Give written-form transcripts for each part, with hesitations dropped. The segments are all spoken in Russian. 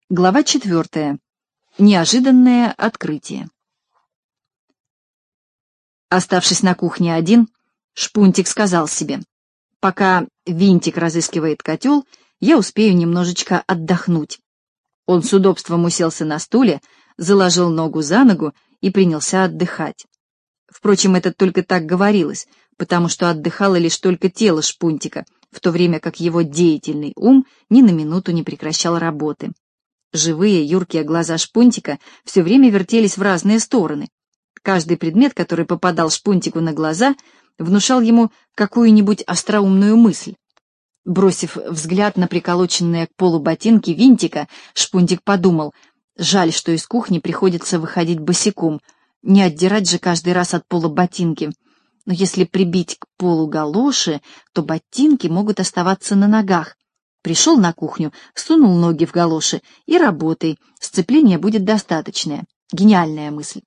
Глава 4. Неожиданное открытие. Оставшись на кухне один, Шпунтик сказал себе: «Пока Винтик разыскивает котел, я успею немножечко отдохнуть». Он с удобством уселся на стуле, заложил ногу за ногу и принялся отдыхать. Впрочем, это только так говорилось, потому что отдыхало лишь только тело Шпунтика, в то время как его деятельный ум ни на минуту не прекращал работы. Живые, юркие глаза Шпунтика все время вертелись в разные стороны. Каждый предмет, который попадал Шпунтику на глаза, внушал ему какую-нибудь остроумную мысль. Бросив взгляд на приколоченные к полу ботинки Винтика, Шпунтик подумал: жаль, что из кухни приходится выходить босиком, не отдирать же каждый раз от пола ботинки. Но если прибить к полу галоши, то ботинки могут оставаться на ногах. Пришел на кухню, сунул ноги в галоши и работай, сцепления будет достаточное. Гениальная мысль.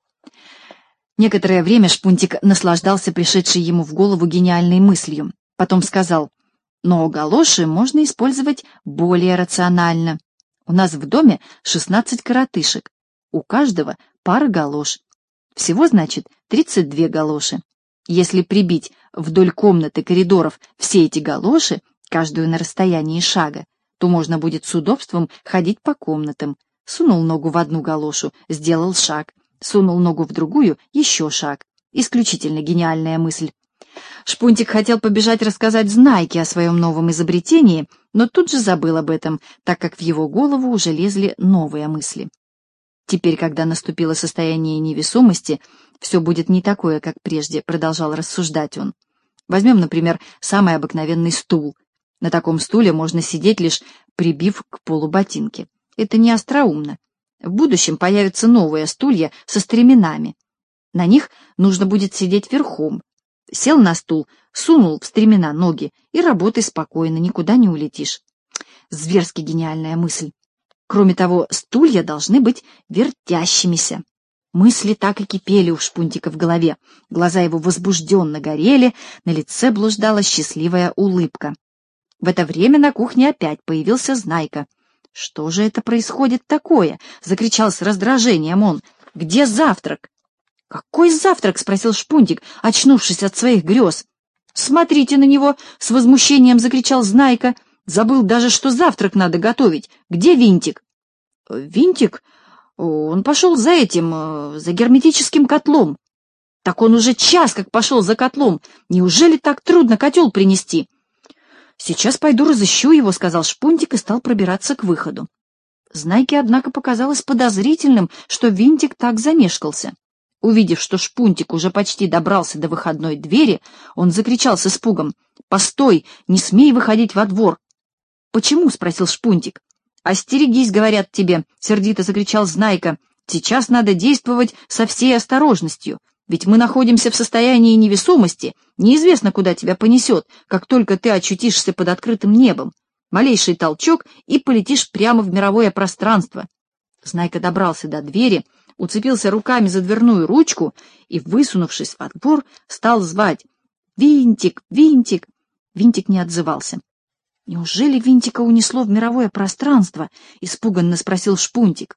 Некоторое время Шпунтик наслаждался пришедшей ему в голову гениальной мыслью. Потом сказал: но галоши можно использовать более рационально. У нас в доме 16 коротышек, у каждого пара галош. Всего, значит, 32 галоши. Если прибить вдоль комнаты коридоров все эти галоши, каждую на расстоянии шага, то можно будет с удобством ходить по комнатам. Сунул ногу в одну галошу, сделал шаг. Сунул ногу в другую, еще шаг. Исключительно гениальная мысль. Шпунтик хотел побежать рассказать Знайке о своем новом изобретении, но тут же забыл об этом, так как в его голову уже лезли новые мысли. Теперь, когда наступило состояние невесомости, все будет не такое, как прежде, продолжал рассуждать он. Возьмем, например, самый обыкновенный стул. На таком стуле можно сидеть, лишь прибив к полу ботинки. Это не остроумно. В будущем появятся новые стулья со стременами. На них нужно будет сидеть верхом. Сел на стул, сунул в стремена ноги и работай спокойно, никуда не улетишь. Зверски гениальная мысль. Кроме того, стулья должны быть вертящимися. Мысли так и кипели у Шпунтика в голове. Глаза его возбужденно горели, на лице блуждала счастливая улыбка. В это время на кухне опять появился Знайка. «Что же это происходит такое?» — закричал с раздражением он. «Где завтрак?» «Какой завтрак?» — спросил Шпунтик, очнувшись от своих грез. «Смотрите на него!» — с возмущением закричал Знайка. «Забыл даже, что завтрак надо готовить. Где Винтик?» «Винтик? Он пошел за этим, за герметическим котлом». «Так он уже час как пошел за котлом. Неужели так трудно котел принести?» «Сейчас пойду разыщу его», — сказал Шпунтик и стал пробираться к выходу. Знайке, однако, показалось подозрительным, что Винтик так замешкался. Увидев, что Шпунтик уже почти добрался до выходной двери, он закричал с испугом: «Постой, не смей выходить во двор!» «Почему?» — спросил Шпунтик. «Остерегись, говорят тебе», — сердито закричал Знайка. «Сейчас надо действовать со всей осторожностью. Ведь мы находимся в состоянии невесомости, неизвестно, куда тебя понесет, как только ты очутишься под открытым небом. Малейший толчок, и полетишь прямо в мировое пространство». Знайка добрался до двери, уцепился руками за дверную ручку и, высунувшись во двор, стал звать: «Винтик! Винтик!» Винтик не отзывался. «Неужели Винтика унесло в мировое пространство?» — испуганно спросил Шпунтик.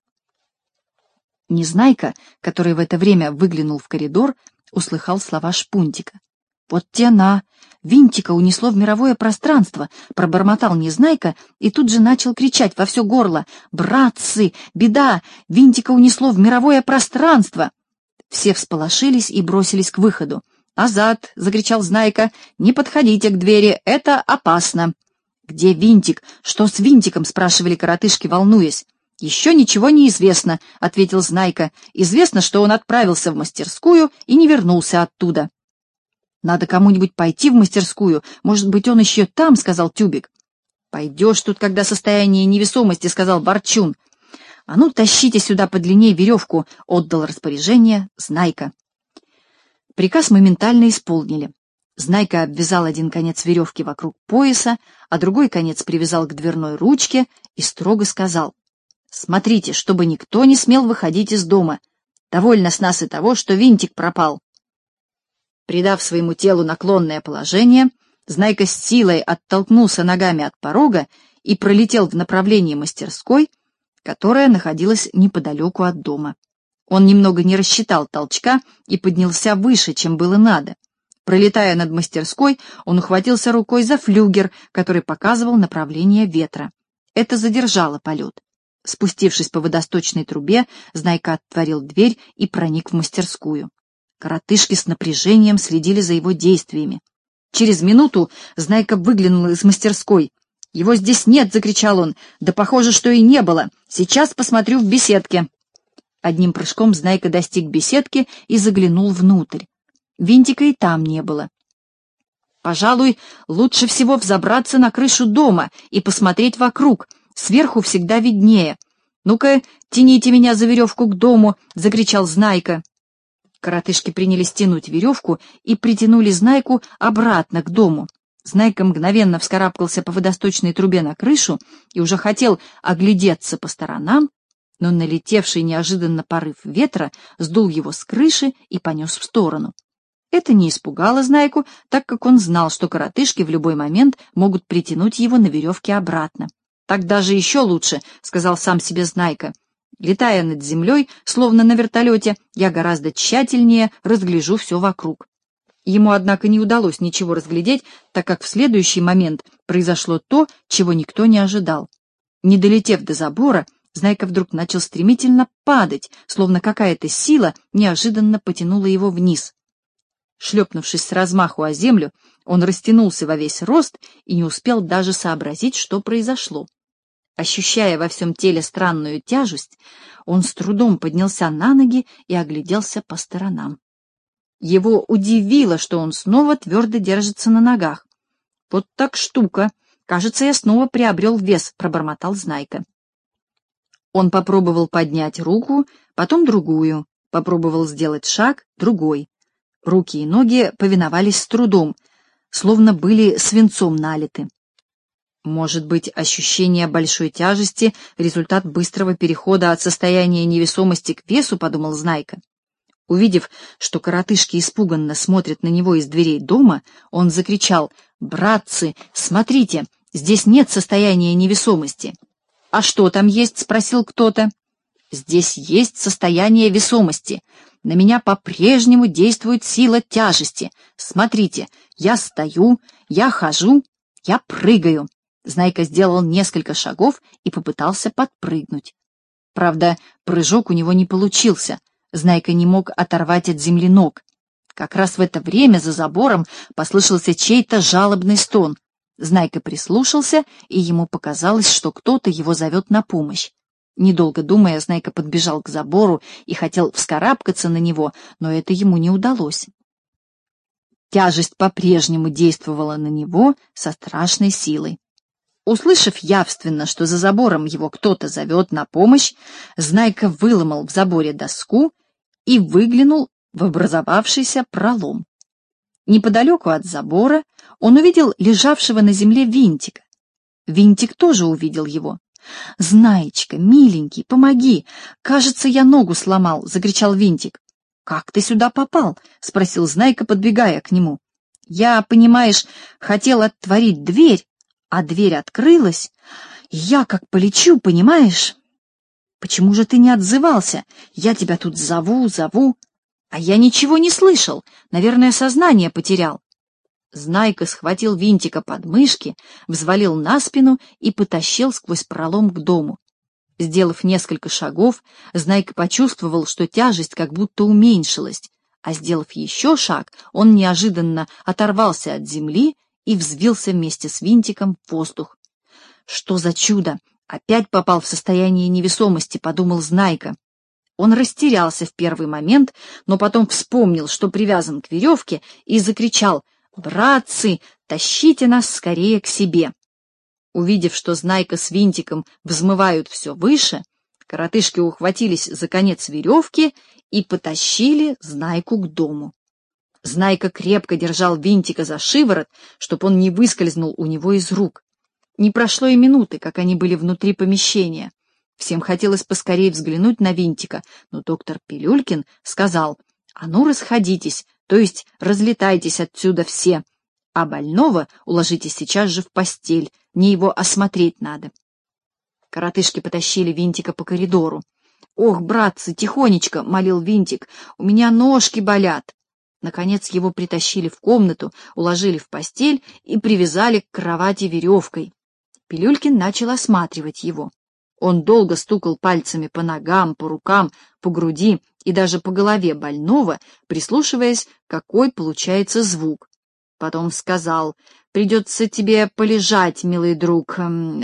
Незнайка, который в это время выглянул в коридор, услыхал слова Шпунтика. «Вот тяна! Винтика унесло в мировое пространство!» — пробормотал Незнайка и тут же начал кричать во все горло: «Братцы! Беда! Винтика унесло в мировое пространство!» Все всполошились и бросились к выходу. «Назад!» — закричал Знайка. «Не подходите к двери, это опасно!» «Где Винтик? Что с Винтиком?» — спрашивали коротышки, волнуясь. «Еще ничего не известно», — ответил Знайка. «Известно, что он отправился в мастерскую и не вернулся оттуда». «Надо кому-нибудь пойти в мастерскую. Может быть, он еще там», — сказал Тюбик. «Пойдешь тут, когда состояние невесомости», — сказал Ворчун. «А ну, тащите сюда подлиннее веревку», — отдал распоряжение Знайка. Приказ моментально исполнили. Знайка обвязал один конец веревки вокруг пояса, а другой конец привязал к дверной ручке и строго сказал: «Смотрите, чтобы никто не смел выходить из дома. Довольно с нас и того, что Винтик пропал». Придав своему телу наклонное положение, Знайка с силой оттолкнулся ногами от порога и пролетел в направлении мастерской, которая находилась неподалеку от дома. Он немного не рассчитал толчка и поднялся выше, чем было надо. Пролетая над мастерской, он ухватился рукой за флюгер, который показывал направление ветра. Это задержало полет. Спустившись по водосточной трубе, Знайка отворил дверь и проник в мастерскую. Коротышки с напряжением следили за его действиями. Через минуту Знайка выглянул из мастерской. «Его здесь нет!» — закричал он. «Да похоже, что и не было. Сейчас посмотрю в беседке». Одним прыжком Знайка достиг беседки и заглянул внутрь. Винтика и там не было. «Пожалуй, лучше всего взобраться на крышу дома и посмотреть вокруг. Сверху всегда виднее. Ну-ка, тяните меня за веревку к дому!» — закричал Знайка. Коротышки принялись тянуть веревку и притянули Знайку обратно к дому. Знайка мгновенно вскарабкался по водосточной трубе на крышу и уже хотел оглядеться по сторонам, но налетевший неожиданно порыв ветра сдул его с крыши и понес в сторону. Это не испугало Знайку, так как он знал, что коротышки в любой момент могут притянуть его на веревке обратно. «Так даже еще лучше», — сказал сам себе Знайка. «Летая над землей, словно на вертолете, я гораздо тщательнее разгляжу все вокруг». Ему, однако, не удалось ничего разглядеть, так как в следующий момент произошло то, чего никто не ожидал. Не долетев до забора, Знайка вдруг начал стремительно падать, словно какая-то сила неожиданно потянула его вниз. Шлепнувшись с размаху о землю, он растянулся во весь рост и не успел даже сообразить, что произошло. Ощущая во всем теле странную тяжесть, он с трудом поднялся на ноги и огляделся по сторонам. Его удивило, что он снова твердо держится на ногах. «Вот так штука! Кажется, я снова приобрел вес», — пробормотал Знайка. Он попробовал поднять руку, потом другую, попробовал сделать шаг, другой. Руки и ноги повиновались с трудом, словно были свинцом налиты. Может быть, ощущение большой тяжести — результат быстрого перехода от состояния невесомости к весу, — подумал Знайка. Увидев, что коротышки испуганно смотрят на него из дверей дома, он закричал: «Братцы, смотрите, здесь нет состояния невесомости». «А что там есть?» — спросил кто-то. «Здесь есть состояние весомости. На меня по-прежнему действует сила тяжести. Смотрите, я стою, я хожу, я прыгаю». Знайка сделал несколько шагов и попытался подпрыгнуть. Правда, прыжок у него не получился. Знайка не мог оторвать от земли ног. Как раз в это время за забором послышался чей-то жалобный стон. Знайка прислушался, и ему показалось, что кто-то его зовет на помощь. Недолго думая, Знайка подбежал к забору и хотел вскарабкаться на него, но это ему не удалось. Тяжесть по-прежнему действовала на него со страшной силой. Услышав явственно, что за забором его кто-то зовет на помощь, Знайка выломал в заборе доску и выглянул в образовавшийся пролом. Неподалеку от забора он увидел лежавшего на земле Винтика. Винтик тоже увидел его. «Знаечка, миленький, помоги! Кажется, я ногу сломал!» — закричал Винтик. «Как ты сюда попал?» — спросил Знайка, подбегая к нему. «Я, понимаешь, хотел отворить дверь, а дверь открылась. Я как полечу, понимаешь?» «Почему же ты не отзывался? Я тебя тут зову. А я ничего не слышал. Наверное, сознание потерял». Знайка схватил Винтика под мышки, взвалил на спину и потащил сквозь пролом к дому. Сделав несколько шагов, Знайка почувствовал, что тяжесть как будто уменьшилась, а сделав еще шаг, он неожиданно оторвался от земли и взвился вместе с Винтиком в воздух. «Что за чудо! Опять попал в состояние невесомости», — подумал Знайка. Он растерялся в первый момент, но потом вспомнил, что привязан к веревке, и закричал: «Братцы, тащите нас скорее к себе!» Увидев, что Знайка с Винтиком взмывают все выше, коротышки ухватились за конец веревки и потащили Знайку к дому. Знайка крепко держал Винтика за шиворот, чтобы он не выскользнул у него из рук. Не прошло и минуты, как они были внутри помещения. Всем хотелось поскорее взглянуть на Винтика, но доктор Пилюлькин сказал: «А ну, расходитесь, то есть разлетайтесь отсюда все, а больного уложите сейчас же в постель, мне его осмотреть надо». Коротышки потащили Винтика по коридору. «Ох, братцы, тихонечко!» — молил Винтик. «У меня ножки болят!» Наконец его притащили в комнату, уложили в постель и привязали к кровати веревкой. Пилюлькин начал осматривать его. Он долго стукал пальцами по ногам, по рукам, по груди и даже по голове больного, прислушиваясь, какой получается звук. Потом сказал: «Придется тебе полежать, милый друг,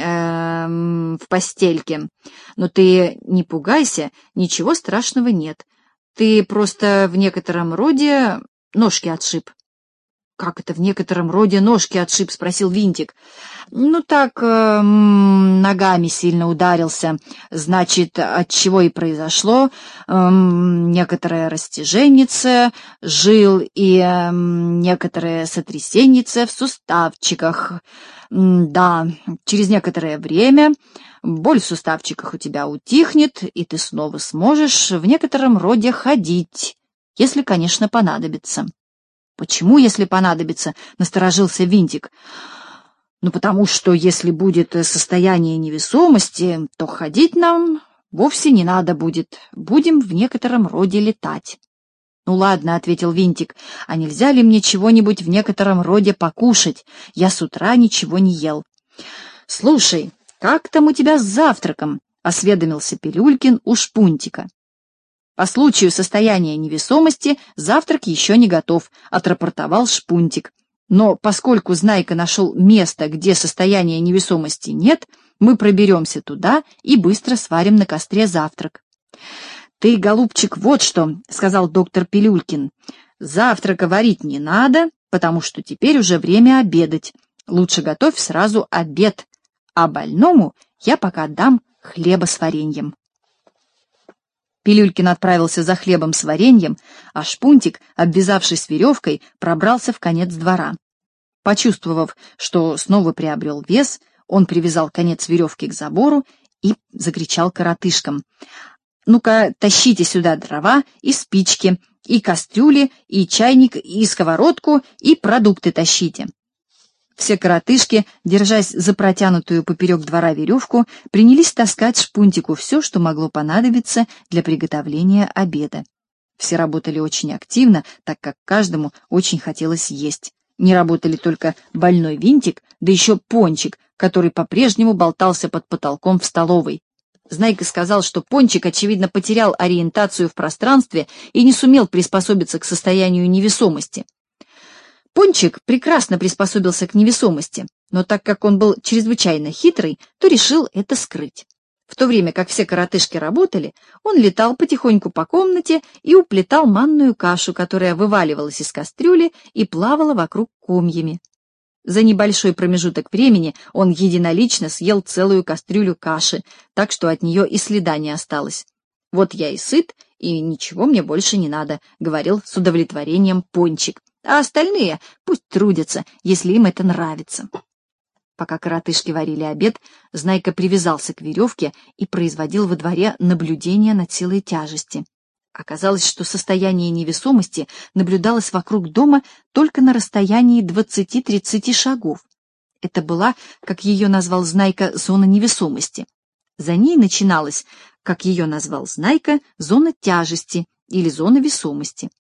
в постельке. Но ты не пугайся, ничего страшного нет. Ты просто в некотором роде ножки отшиб». «Как это в некотором роде ножки отшиб?» — спросил Винтик. «Ну так, ногами сильно ударился. Значит, от чего и произошло некоторое растяженнице, жил и некоторое сотрясеннице в суставчиках. Да, через некоторое время боль в суставчиках у тебя утихнет, и ты снова сможешь в некотором роде ходить, если, конечно, понадобится». «Почему, если понадобится?» — насторожился Винтик. «Ну, потому что, если будет состояние невесомости, то ходить нам вовсе не надо будет. Будем в некотором роде летать». «Ну, ладно», — ответил Винтик, — «а нельзя ли мне чего-нибудь в некотором роде покушать? Я с утра ничего не ел». «Слушай, как там у тебя с завтраком?» — осведомился Пилюлькин у Шпунтика. «По случаю состояния невесомости завтрак еще не готов», — отрапортовал Шпунтик. «Но поскольку Знайка нашел место, где состояния невесомости нет, мы проберемся туда и быстро сварим на костре завтрак». «Ты, голубчик, вот что», — сказал доктор Пилюлькин, — «завтрака варить не надо, потому что теперь уже время обедать. Лучше готовь сразу обед, а больному я пока дам хлеба с вареньем». Пилюлькин отправился за хлебом с вареньем, а Шпунтик, обвязавшись веревкой, пробрался в конец двора. Почувствовав, что снова приобрел вес, он привязал конец веревки к забору и закричал коротышкам: «Ну-ка, тащите сюда дрова и спички, и кастрюли, и чайник, и сковородку, и продукты тащите». Все коротышки, держась за протянутую поперек двора веревку, принялись таскать Шпунтику все, что могло понадобиться для приготовления обеда. Все работали очень активно, так как каждому очень хотелось есть. Не работали только больной Винтик, да еще Пончик, который по-прежнему болтался под потолком в столовой. Знайка сказал, что Пончик, очевидно, потерял ориентацию в пространстве и не сумел приспособиться к состоянию невесомости. Пончик прекрасно приспособился к невесомости, но так как он был чрезвычайно хитрый, то решил это скрыть. В то время как все коротышки работали, он летал потихоньку по комнате и уплетал манную кашу, которая вываливалась из кастрюли и плавала вокруг комьями. За небольшой промежуток времени он единолично съел целую кастрюлю каши, так что от нее и следа не осталось. «Вот я и сыт, и ничего мне больше не надо», — говорил с удовлетворением Пончик. «А остальные пусть трудятся, если им это нравится». Пока коротышки варили обед, Знайка привязался к веревке и производил во дворе наблюдение над силой тяжести. Оказалось, что состояние невесомости наблюдалось вокруг дома только на расстоянии 20-30 шагов. Это была, как ее назвал Знайка, зона невесомости. За ней начиналась, как ее назвал Знайка, зона тяжести или зона весомости.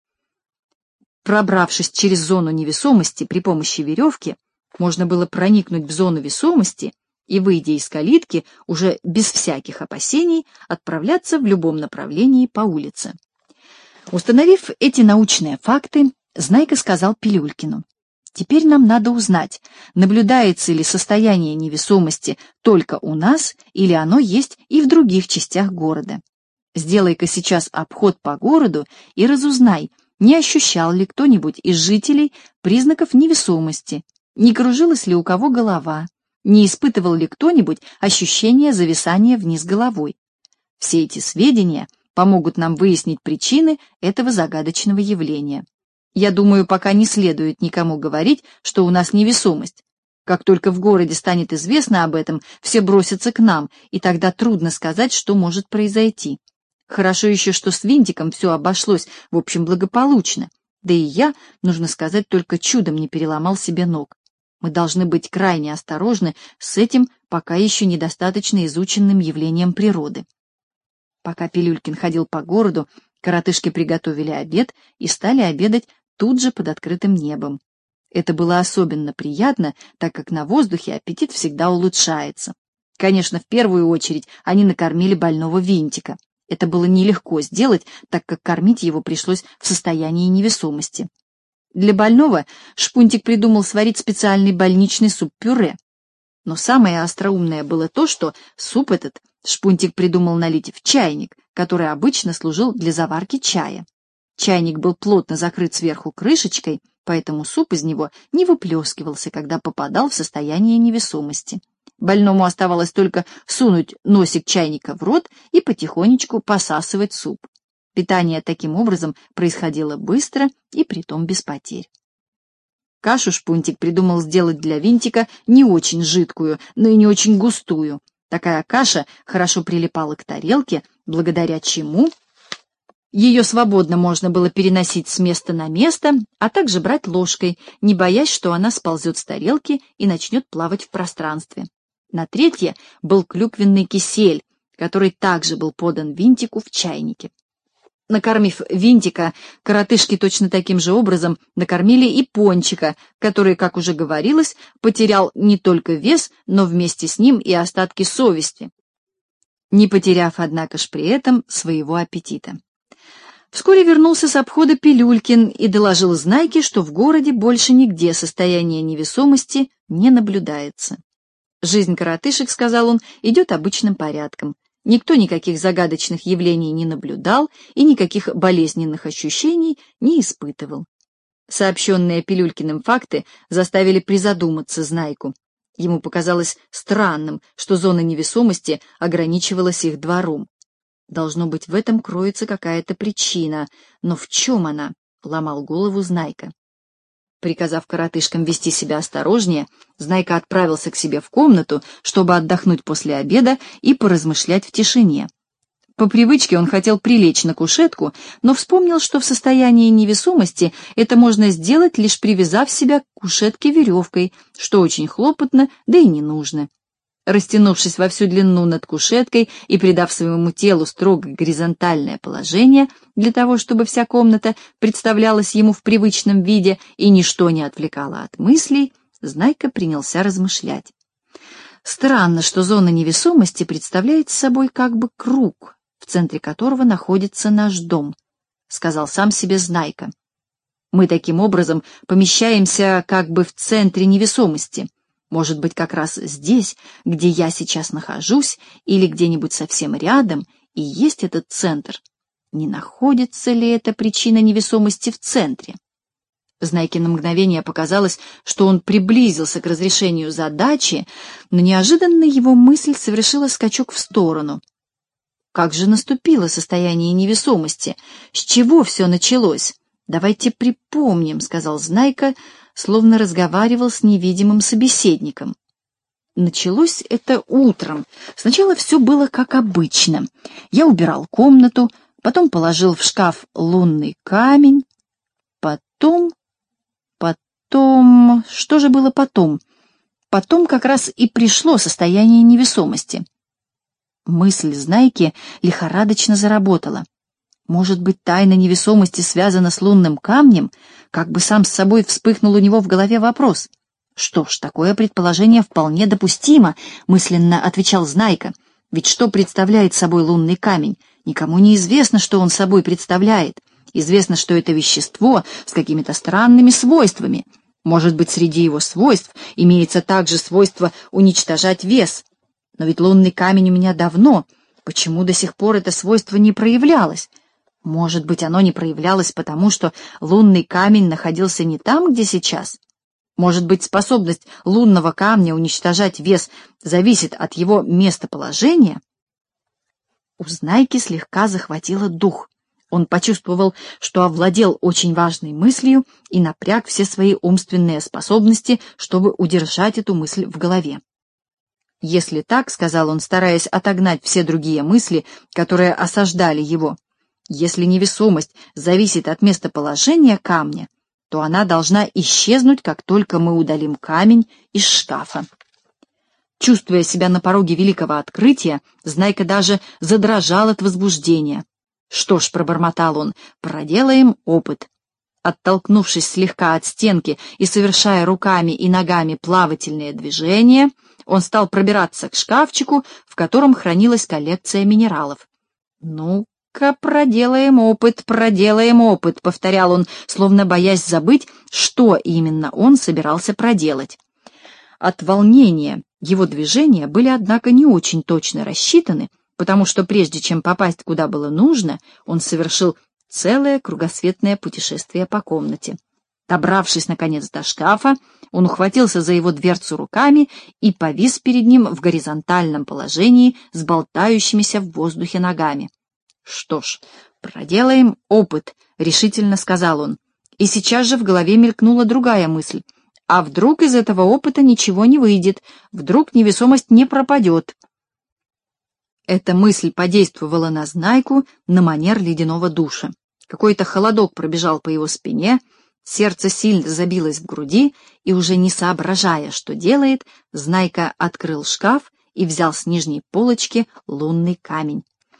Пробравшись через зону невесомости при помощи веревки, можно было проникнуть в зону весомости и, выйдя из калитки, уже без всяких опасений отправляться в любом направлении по улице. Установив эти научные факты, Знайка сказал Пилюлькину: «Теперь нам надо узнать, наблюдается ли состояние невесомости только у нас или оно есть и в других частях города. Сделай-ка сейчас обход по городу и разузнай, не ощущал ли кто-нибудь из жителей признаков невесомости, не кружилась ли у кого голова, не испытывал ли кто-нибудь ощущение зависания вниз головой. Все эти сведения помогут нам выяснить причины этого загадочного явления. Я думаю, пока не следует никому говорить, что у нас невесомость. Как только в городе станет известно об этом, все бросятся к нам, и тогда трудно сказать, что может произойти. Хорошо еще, что с Винтиком все обошлось, в общем, благополучно. Да и я, нужно сказать, только чудом не переломал себе ног. Мы должны быть крайне осторожны с этим пока еще недостаточно изученным явлением природы. Пока Пилюлькин ходил по городу, коротышки приготовили обед и стали обедать тут же под открытым небом. Это было особенно приятно, так как на воздухе аппетит всегда улучшается. Конечно, в первую очередь они накормили больного Винтика. Это было нелегко сделать, так как кормить его пришлось в состоянии невесомости. Для больного Шпунтик придумал сварить специальный больничный суп-пюре. Но самое остроумное было то, что суп этот Шпунтик придумал налить в чайник, который обычно служил для заварки чая. Чайник был плотно закрыт сверху крышечкой, поэтому суп из него не выплескивался, когда попадал в состояние невесомости. Больному оставалось только сунуть носик чайника в рот и потихонечку посасывать суп. Питание таким образом происходило быстро и притом без потерь. Кашу Шпунтик придумал сделать для Винтика не очень жидкую, но и не очень густую. Такая каша хорошо прилипала к тарелке, благодаря чему ее свободно можно было переносить с места на место, а также брать ложкой, не боясь, что она сползет с тарелки и начнет плавать в пространстве. На третье был клюквенный кисель, который также был подан Винтику в чайнике. Накормив Винтика, коротышки точно таким же образом накормили и Пончика, который, как уже говорилось, потерял не только вес, но вместе с ним и остатки совести, не потеряв, однако ж, при этом своего аппетита. Вскоре вернулся с обхода Пилюлькин и доложил Знайке, что в городе больше нигде состояние невесомости не наблюдается. Жизнь коротышек, сказал он, идет обычным порядком. Никто никаких загадочных явлений не наблюдал и никаких болезненных ощущений не испытывал. Сообщенные Пилюлькиным факты заставили призадуматься Знайку. Ему показалось странным, что зона невесомости ограничивалась их двором. Должно быть, в этом кроется какая-то причина, но в чем она? Ломал голову Знайка. Приказав коротышкам вести себя осторожнее, Знайка отправился к себе в комнату, чтобы отдохнуть после обеда и поразмышлять в тишине. По привычке он хотел прилечь на кушетку, но вспомнил, что в состоянии невесомости это можно сделать, лишь привязав себя к кушетке веревкой, что очень хлопотно, да и не нужно. Растянувшись во всю длину над кушеткой и придав своему телу строго горизонтальное положение для того, чтобы вся комната представлялась ему в привычном виде и ничто не отвлекало от мыслей, Знайка принялся размышлять. Странно, что зона невесомости представляет собой как бы круг, в центре которого находится наш дом, сказал сам себе Знайка. Мы таким образом помещаемся как бы в центре невесомости. Может быть, как раз здесь, где я сейчас нахожусь, или где-нибудь совсем рядом, и есть этот центр. Не находится ли эта причина невесомости в центре? Знайке на мгновение показалось, что он приблизился к разрешению задачи, но неожиданно его мысль совершила скачок в сторону. Как же наступило состояние невесомости? С чего все началось? Давайте припомним, — сказал Знайка, словно разговаривал с невидимым собеседником. Началось это утром. Сначала все было как обычно. Я убирал комнату, потом положил в шкаф лунный камень, потом... Что же было потом? Потом как раз и пришло состояние невесомости. Мысль Знайки лихорадочно заработала. Может быть, тайна невесомости связана с лунным камнем? Как бы сам с собой вспыхнул у него в голове вопрос. Что ж, такое предположение вполне допустимо, мысленно отвечал Знайка. Ведь что представляет собой лунный камень? Никому не известно, что он собой представляет. Известно, что это вещество с какими-то странными свойствами. Может быть, среди его свойств имеется также свойство уничтожать вес. Но ведь лунный камень у меня давно. Почему до сих пор это свойство не проявлялось? Может быть, оно не проявлялось потому, что лунный камень находился не там, где сейчас? Может быть, способность лунного камня уничтожать вес зависит от его местоположения? У Знайки слегка захватило дух. Он почувствовал, что овладел очень важной мыслью и напряг все свои умственные способности, чтобы удержать эту мысль в голове. «Если так, — сказал он, стараясь отогнать все другие мысли, которые осаждали его, — если невесомость зависит от местоположения камня, то она должна исчезнуть, как только мы удалим камень из шкафа». Чувствуя себя на пороге великого открытия, Знайка даже задрожал от возбуждения. «Что ж», — пробормотал он, — «проделаем опыт». Оттолкнувшись слегка от стенки и совершая руками и ногами плавательные движения, он стал пробираться к шкафчику, в котором хранилась коллекция минералов. «Ну-ка, проделаем опыт», — повторял он, словно боясь забыть, что именно он собирался проделать. От волнения его движения были, однако, не очень точно рассчитаны, потому что прежде чем попасть куда было нужно, он совершил целое кругосветное путешествие по комнате. Добравшись, наконец, до шкафа, он ухватился за его дверцу руками и повис перед ним в горизонтальном положении с болтающимися в воздухе ногами. «Что ж, проделаем опыт», — решительно сказал он. И сейчас же в голове мелькнула другая мысль. А вдруг из этого опыта ничего не выйдет, вдруг невесомость не пропадет? Эта мысль подействовала на Знайку на манер ледяного душа. Какой-то холодок пробежал по его спине, сердце сильно забилось в груди, и уже не соображая, что делает, Знайка открыл шкаф и взял с нижней полочки лунный камень.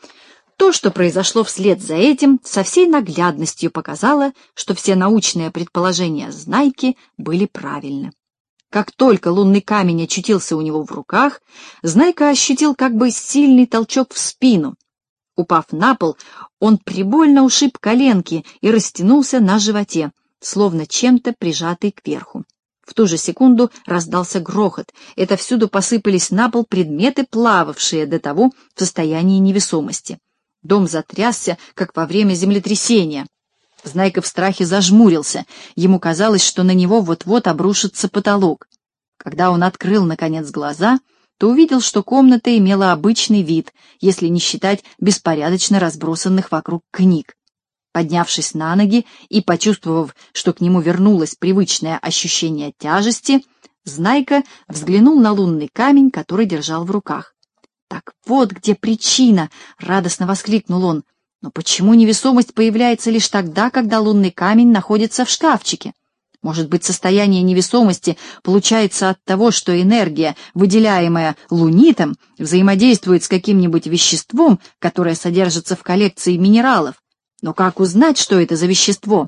То, что произошло вслед за этим, со всей наглядностью показало, что все научные предположения Знайки были правильны. Как только лунный камень очутился у него в руках, Знайка ощутил как бы сильный толчок в спину. Упав на пол, он прибольно ушиб коленки и растянулся на животе, словно чем-то прижатый кверху. В ту же секунду раздался грохот. Это всюду посыпались на пол предметы, плававшие до того в состоянии невесомости. Дом затрясся, как во время землетрясения. Знайка в страхе зажмурился. Ему казалось, что на него вот-вот обрушится потолок. Когда он открыл, наконец, глаза, то увидел, что комната имела обычный вид, если не считать беспорядочно разбросанных вокруг книг. Поднявшись на ноги и почувствовав, что к нему вернулось привычное ощущение тяжести, Знайка взглянул на лунный камень, который держал в руках. «Так вот где причина!» — радостно воскликнул он. «Но почему невесомость появляется лишь тогда, когда лунный камень находится в шкафчике? Может быть, состояние невесомости получается от того, что энергия, выделяемая лунитом, взаимодействует с каким-нибудь веществом, которое содержится в коллекции минералов? Но как узнать, что это за вещество?»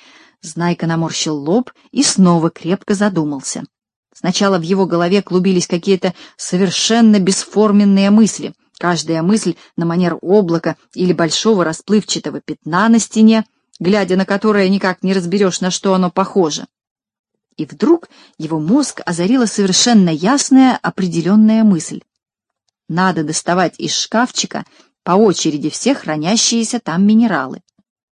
Знайка наморщил лоб и снова крепко задумался. Сначала в его голове клубились какие-то совершенно бесформенные мысли, каждая мысль на манер облака или большого расплывчатого пятна на стене, глядя на которое никак не разберешь, на что оно похоже. И вдруг его мозг озарила совершенно ясная, определенная мысль. Надо доставать из шкафчика по очереди все хранящиеся там минералы.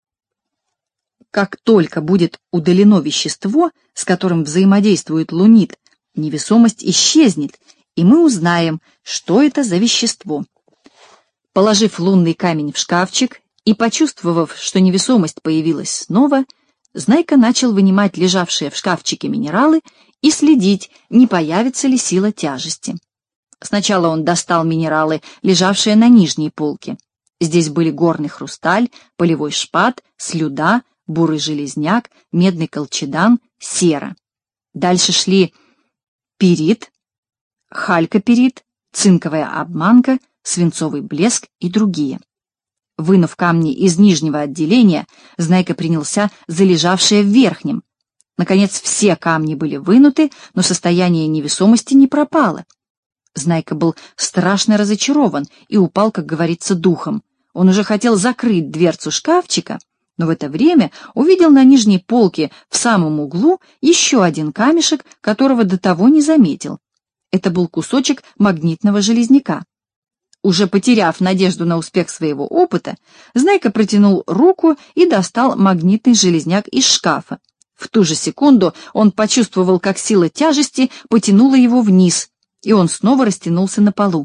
Как только будет удалено вещество, с которым взаимодействует лунит, невесомость исчезнет, и мы узнаем, что это за вещество. Положив лунный камень в шкафчик и почувствовав, что невесомость появилась снова, Знайка начал вынимать лежавшие в шкафчике минералы и следить, не появится ли сила тяжести. Сначала он достал минералы, лежавшие на нижней полке. Здесь были горный хрусталь, полевой шпат, слюда, бурый железняк, медный колчедан, сера. Дальше шли пирит, халькопирит, цинковая обманка, свинцовый блеск и другие. Вынув камни из нижнего отделения, Знайка принялся за лежавшие в верхнем. Наконец все камни были вынуты, но состояние невесомости не пропало. Знайка был страшно разочарован и упал, как говорится, духом. Он уже хотел закрыть дверцу шкафчика, но в это время увидел на нижней полке в самом углу еще один камешек, которого до того не заметил. Это был кусочек магнитного железняка. Уже потеряв надежду на успех своего опыта, Знайка протянул руку и достал магнитный железняк из шкафа. В ту же секунду он почувствовал, как сила тяжести потянула его вниз, и он снова растянулся на полу.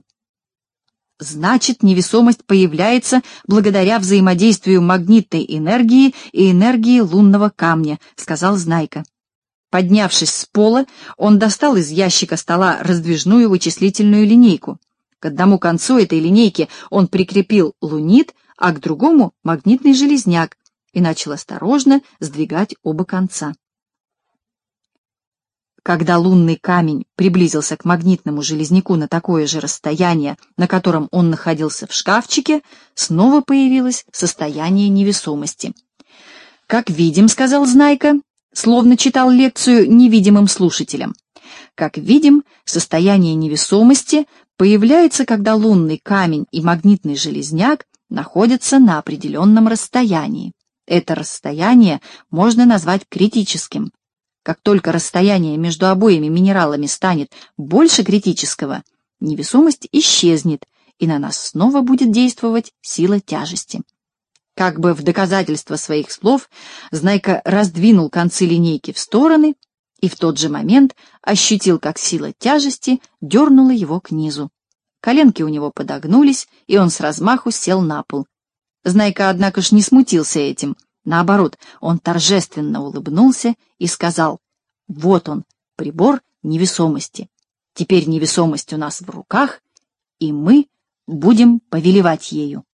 Значит, невесомость появляется благодаря взаимодействию магнитной энергии и энергии лунного камня, сказал Знайка. Поднявшись с пола, он достал из ящика стола раздвижную вычислительную линейку. К одному концу этой линейки он прикрепил лунит, а к другому — магнитный железняк, и начал осторожно сдвигать оба конца. Когда лунный камень приблизился к магнитному железняку на такое же расстояние, на котором он находился в шкафчике, снова появилось состояние невесомости. «Как видим», — сказал Знайка, словно читал лекцию невидимым слушателям. «Как видим, состояние невесомости появляется, когда лунный камень и магнитный железняк находятся на определенном расстоянии. Это расстояние можно назвать критическим. Как только расстояние между обоими минералами станет больше критического, невесомость исчезнет, и на нас снова будет действовать сила тяжести». Как бы в доказательство своих слов, Знайка раздвинул концы линейки в стороны и в тот же момент ощутил, как сила тяжести дернула его к низу. Коленки у него подогнулись, и он с размаху сел на пол. Знайка, однако ж, не смутился этим. Наоборот, он торжественно улыбнулся и сказал: «Вот он, прибор невесомости. Теперь невесомость у нас в руках, и мы будем повелевать ею».